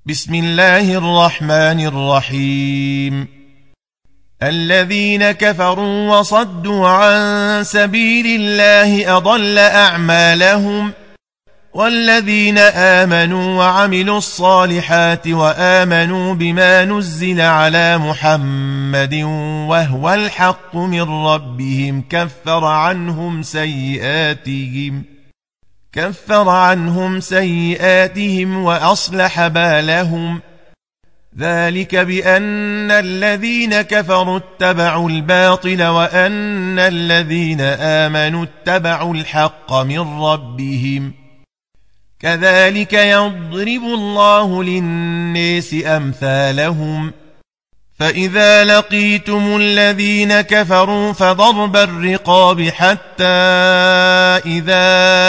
بسم الله الرحمن الرحيم. الذين كفروا وصدوا عن سبيل الله أضل أعمالهم، والذين آمنوا وعملوا الصالحات وآمنوا بما نزل على محمد وهو الحق من ربهم كفر عنهم سيئاتهم وأصلح بالهم. ذلك بأن الذين كفروا اتبعوا الباطل وأن الذين آمنوا اتبعوا الحق من ربهم. كذلك يضرب الله للناس أمثالهم. فإذا لقيتم الذين كفروا فضرب الرقاب حتى إذا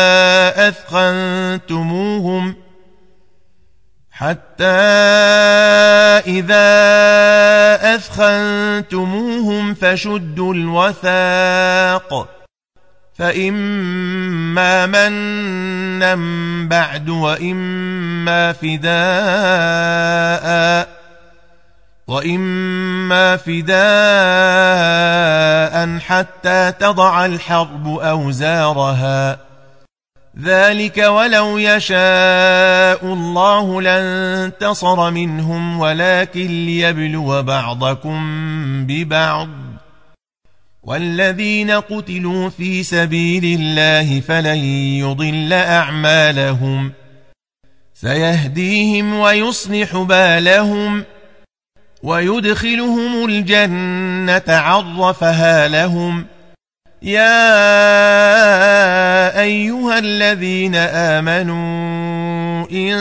أثخنتموهم فشدوا الوثاق، فإما منا بعد وإما فداء حتى تضع الحرب أوزارها. ذلك ولو يشاء الله لانتصر منهم ولكن ليبلو بعضكم ببعض. والذين قتلوا في سبيل الله فلن يضل أعمالهم، سيهديهم ويصلح بالهم ويدخلهم الجنة عرفها لهم. يا أيها الذين آمنوا إن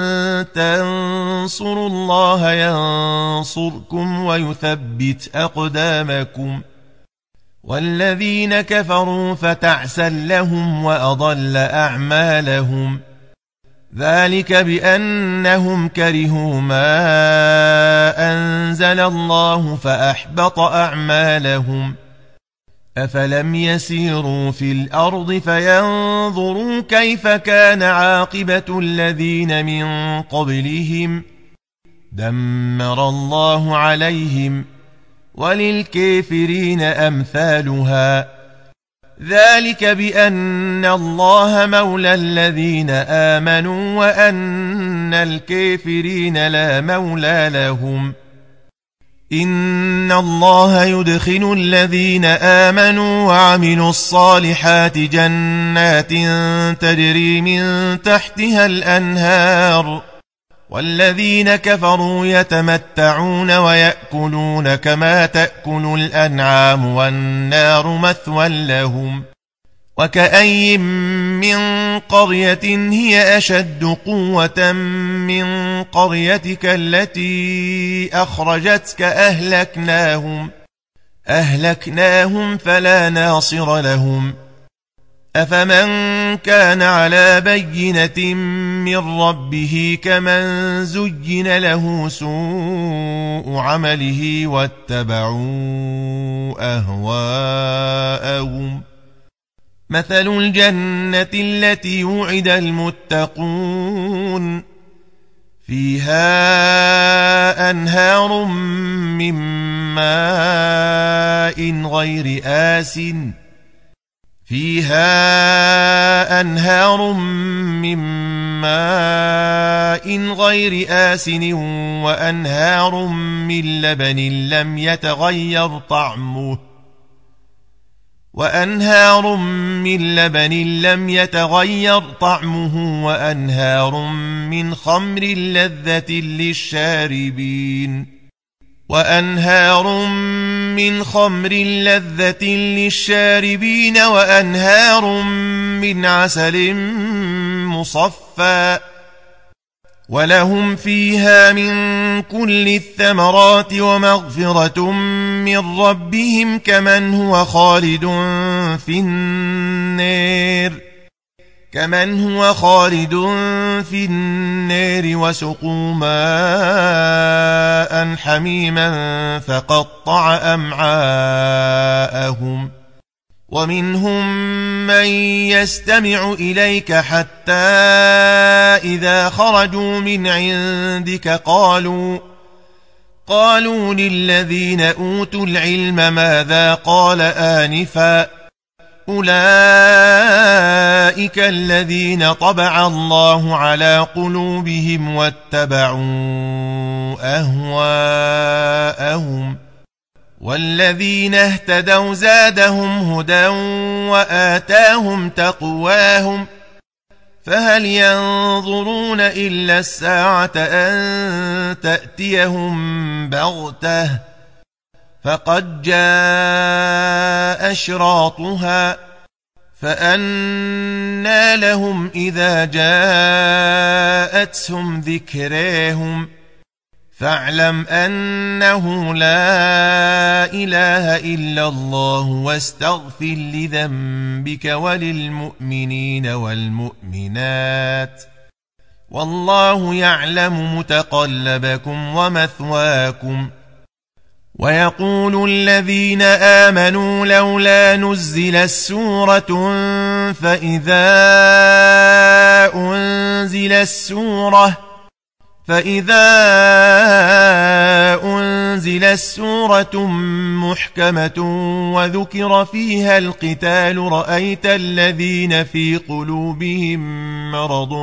تنصروا الله ينصركم ويثبت أقدامكم. والذين كفروا فتعسا لهم وأضل أعمالهم. ذلك بأنهم كرهوا ما أنزل الله فأحبط أعمالهم. أفلم يسيروا في الأرض فينظروا كيف كان عاقبة الذين من قبلهم. دمر الله عليهم وللكافرين أمثالها. ذلك بأن الله مولى الذين آمنوا وأن الكافرين لا مولى لهم. إن الله يدخل الذين آمنوا وعملوا الصالحات جنات تجري من تحتها الأنهار، والذين كفروا يتمتعون ويأكلون كما تأكل الأنعام والنار مثوى لهم. وكأي من قرية هي أشد قوة من قريتك التي أخرجتك أهلكناهم فلا ناصر لهم. أفمن كان على بينة من ربه كمن زين له سوء عمله واتبعوا أهواءهم. مثل الجنة التي وعد المتقون فيها أنهار من ماء غير آسن وأنهار من لبن لم يتغير طعمه وأنهار من خمر لذة للشاربين وأنهار من عسل مصفى. ولهم فيها من كل الثمرات ومغفرة من ربهم كمن هو خالد في النار وسقوا ماء حميما فقطع أمعاءهم. ومنهم من يستمع إليك حتى إذا خرجوا من عندك قالوا للذين أوتوا العلم ماذا قال آنفا أولئك الذين طبع الله على قلوبهم واتبعوا أهواءهم والذين اهتدوا زادهم هدى وآتاهم تقواهم فهل ينظرون إلا الساعة أن تأتيهم بغتة فقد جاء أشراطها فأنى لهم إذا جاءتهم ذكراهم فاعلم أنه لا إله إلا الله واستغفر لذنبك وللمؤمنين والمؤمنات والله يعلم متقلبكم ومثواكم ويقول الذين آمنوا لولا نزلت سورة فإذا أنزلت سورة محكمة وذكر فيها القتال رأيت الذين في قلوبهم مرض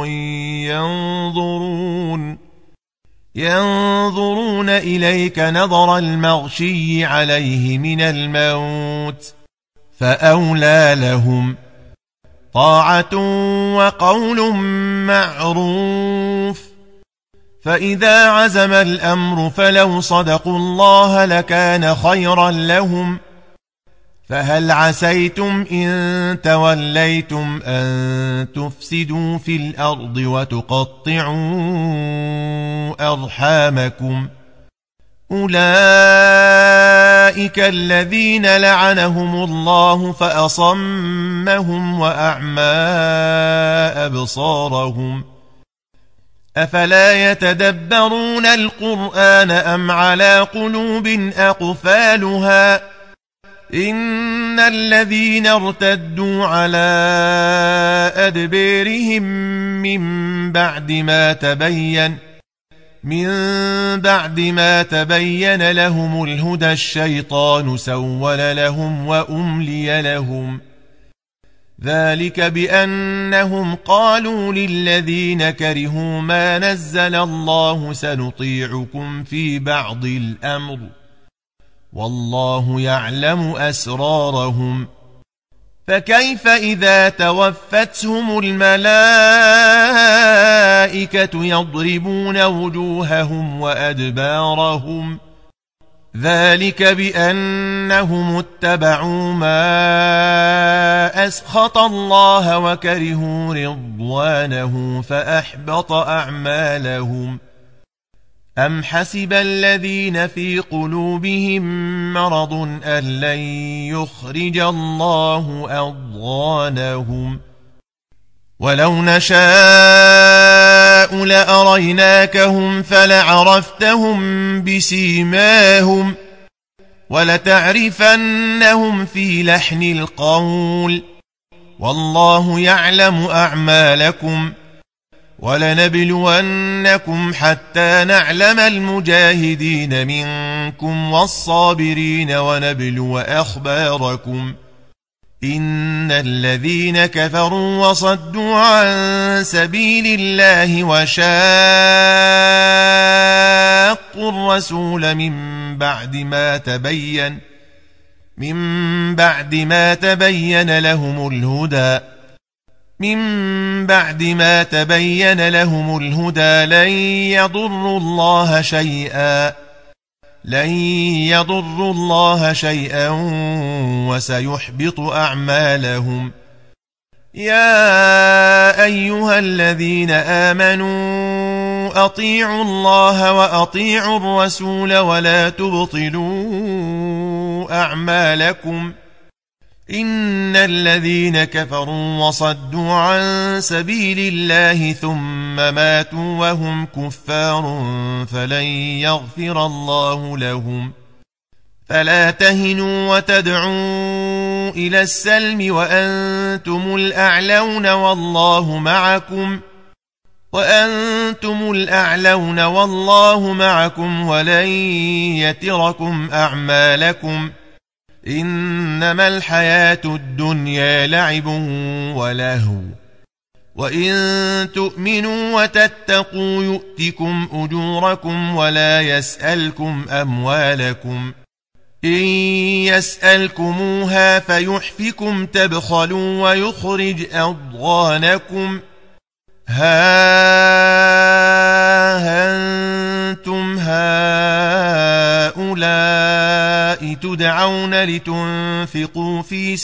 ينظرون إليك نظر المغشي عليه من الموت فأولى لهم طاعة وقول معروف فإذا عزم الأمر فلو صدقوا الله لكان خيرا لهم فهل عسيتم إن توليتم أن تفسدوا في الأرض وتقطعوا أرحامكم أولئك الذين لعنهم الله فأصمهم وأعمى أبصارهم أفلا يتدبرون القرآن أم على قلوب أقفالها إن الذين ارتدوا على أدبيرهم من بعد ما تبين لهم الهدى الشيطان سول لهم وأملي لهم ذلك بأنهم قالوا للذين كرهوا ما نزل الله سنطيعكم في بعض الأمر والله يعلم أسرارهم فكيف إذا توفتهم الملائكة يضربون وجوههم وأدبارهم ذلك بأنهم اتبعوا ما أسخط الله وكرهوا رضوانه فأحبط أعمالهم أم حسب الذين في قلوبهم مرض أن لن يخرج الله أضغانهم ولو نشاء لأريناكهم فلعرفتهم بسيماهم ولتعرفنهم في لحن القول والله يعلم أعمالكم ولنبلونكم حتى نعلم المجاهدين منكم والصابرين ونبلو أخباركم إن الذين كفروا وصدوا عن سبيل الله وشاقوا الرسول من بعد ما تبين لهم الهدى لن يضروا الله شيئا وسيحبط أعمالهم يا أيها الذين آمنوا أطيعوا الله وأطيعوا الرسول ولا تبطلوا أعمالكم إن الذين كفروا وصدوا عن سبيل الله ثم ماتوا وهم كفار فلن يغفر الله لهم فلا تهنوا وتدعوا إلى السلم وأنتم الأعلون والله معكم ولن يتركم أعمالكم إنما الحياة الدنيا لعب ولهو وإن تؤمنوا وتتقوا يؤتكم أجوركم ولا يسألكم أموالكم إن يسألكموها فيحفكم تبخلوا ويخرج أضغانكم ها أنتم هؤلاء تدعون لتنفقوا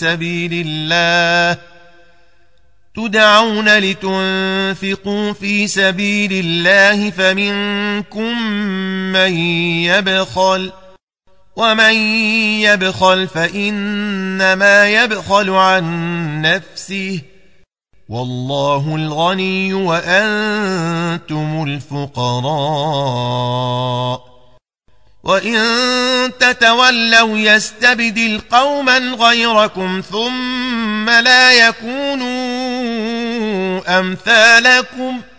في سبيل الله فمنكم من يبخل ومن يبخل فإنما يبخل عن نفسه والله الغني وأنتم الفقراء وإن تتولوا يستبدل قوما غيركم ثم لا يكونوا أمثالكم